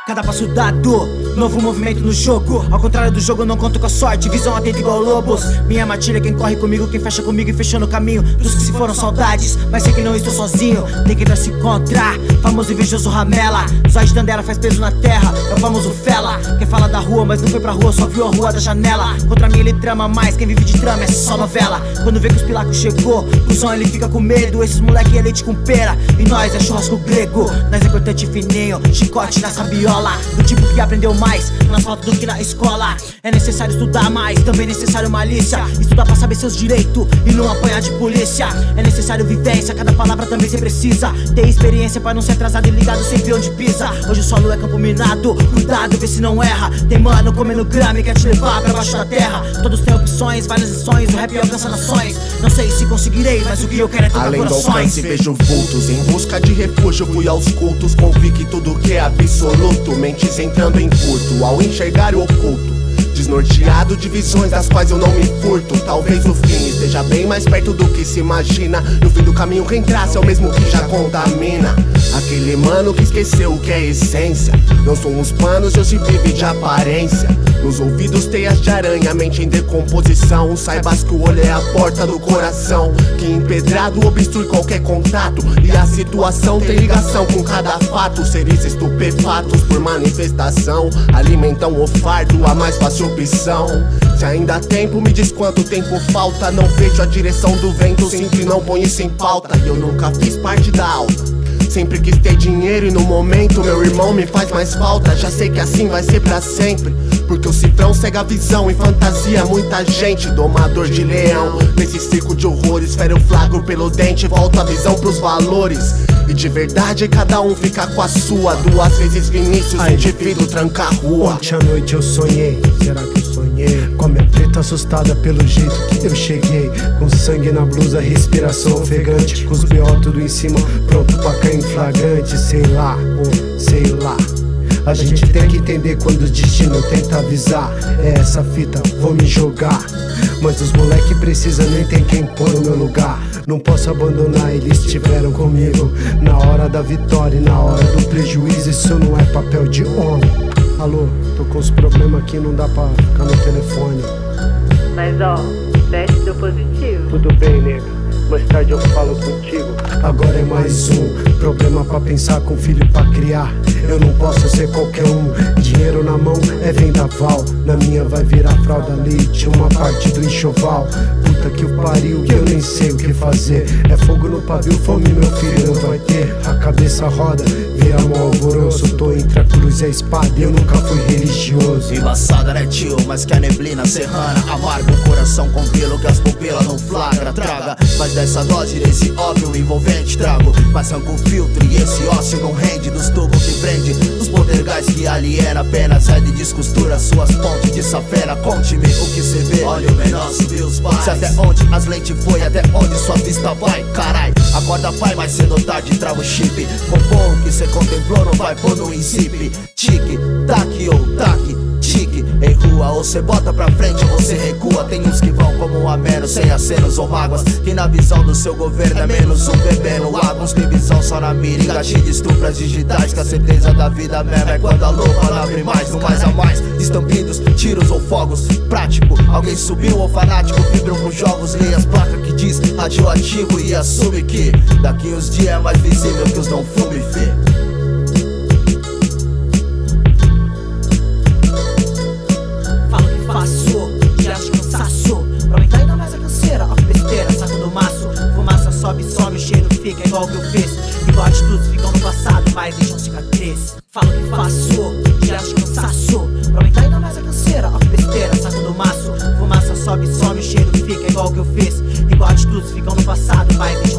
Cada passo dado, novo movimento no jogo. Ao contrário do jogo, não conto com a sorte. Visão atenta igual lobos. Minha matilha, quem corre comigo, quem fecha comigo e fechou no caminho dos que se foram saudades. Mas sei que não estou sozinho, tem quem vai se encontrar. Famoso invejoso ramela, zóio de Tandera faz peso na terra. É o famoso fela, quem fala da rua, mas não foi pra rua, só viu a rua da janela. Contra mim ele trama mais, quem vive de trama é só novela. Quando vê que os pilacos chegou, o som ele fica com medo. Esses moleque é leite com pera, e nós é churrasco grego. Nós é cortante fininho, chicote na sabiola. Do tipo que aprendeu mais na asfalto do que na escola. É necessário estudar mais, também necessário malícia. Estudar pra saber seus direitos e não apanhar de polícia. É necessário vivência, cada palavra também cê precisa. Ter experiência pra não ser atrasado e ligado sempre onde pisa. Hoje o solo é campo minado, cuidado, vê se não erra. Tem mano comendo grama e quer te levar pra baixo da terra. Todos têm opções, várias lições, o rap alcança nações. Não sei se conseguirei, mas o que eu quero é tocar além corações. Além do alcance vejo vultos, em busca de refúgio fui aos cultos. Convique tudo que é absoluto, mentes entrando em furto ao enxergar o oculto. Desnorteado de visões das quais eu não me furto. Talvez o fim esteja bem mais perto do que se imagina. No fim do caminho quem traça é o mesmo que já contamina. Aquele mano que esqueceu o que é essência. Não são os panos, hoje vive de aparência. Nos ouvidos teias de aranha, mente em decomposição. Saibas que o olho é a porta do coração, que empedrado obstrui qualquer contato. E a situação tem ligação com cada fato. Seres estupefatos por manifestação alimentam o fardo, a mais fácil opção. Se ainda há tempo, me diz quanto tempo falta. Não vejo a direção do vento, sempre não põe isso em pauta. E eu nunca fiz parte da alta, sempre quis ter dinheiro e no momento meu irmão me faz mais falta. Já sei que assim vai ser pra sempre, porque o cifrão cega a visão e fantasia muita gente. Domador de leão, nesse circo de horrores, fere o flagro pelo dente, volta a visão pros valores. E de verdade cada um fica com a sua. Duas vezes Vinícius, indivíduo tranca a rua. Ontem à noite eu sonhei, será que eu sonhei? Com a minha preta assustada pelo jeito que eu cheguei. Com sangue na blusa, respiração ofegante. Com os B.O. tudo em cima, pronto pra cair em flagrante. Sei lá, sei lá. A gente tem que entender quando o destino tenta avisar. É essa fita, vou me jogar. Mas os moleque precisam, nem tem quem pôr no meu lugar. Não posso abandonar, eles estiveram comigo na hora da vitória e na hora do prejuízo. Isso não é papel de homem. Alô, tô com os problemas aqui, não dá pra ficar no telefone. Mas ó, o teste deu positivo. Tudo bem, nega, mais tarde eu falo contigo. Agora é mais um problema pra pensar, com filho pra criar. Eu não posso ser qualquer um. Dinheiro na mão é vendaval, na minha vai virar fralda leite, uma parte do enxoval. Puta que o pariu, eu nem sei o que fazer. É fogo no pavio, fome meu filho não vai ter. A cabeça roda, vira mó alvoroço. Tô entre a cruz e a espada e eu nunca fui religioso. Embaçada né tio, mas que a neblina serrana amarga o coração com pelo que as pupilas não flagra. Traga, mas dessa dose desse óbvio envolvente trago. Mas arranca o filtro e esse ócio não rende. Dos tubos que prende, dos poltergeist que aliena. Apenas sai de descostura suas pontes de safena. Conte-me o que cê vê, olha o menor subir os pais. Se até onde as lentes foi, até onde sua vista vai. Carai, acorda pai, mais cedo ou tarde traga o chip. Compor o que cê contemplou, não vai pôr no incipe. Tique, taque ou taque, tique. Em rua, ou cê bota pra frente ou você recua. Tem uns que vão como a menos, sem acenos ou mágoas. Que na visão do seu governo é menos um bebendo água. Uns tem visão só na mira, engatilho de estupras digitais. Que a certeza da vida mesmo é quando a louca não abre mais. No mais a mais, estampidos, tiros ou fogos. Prático, alguém subiu ou fanático vibram com jogos. Leia as placas que diz radioativo e assume que daqui uns dias é mais visível que os não fume, fê. Some, o cheiro fica igual que eu fiz. Igual atitudes ficam no passado, mas deixam cicatriz. Falo o que faço, gesto de cansaço. Pra aumentar ainda mais a canseira, ó que besteira, saco do maço. Fumaça sobe, some, o cheiro fica igual que eu fiz. Igual atitudes ficam no passado, mas deixam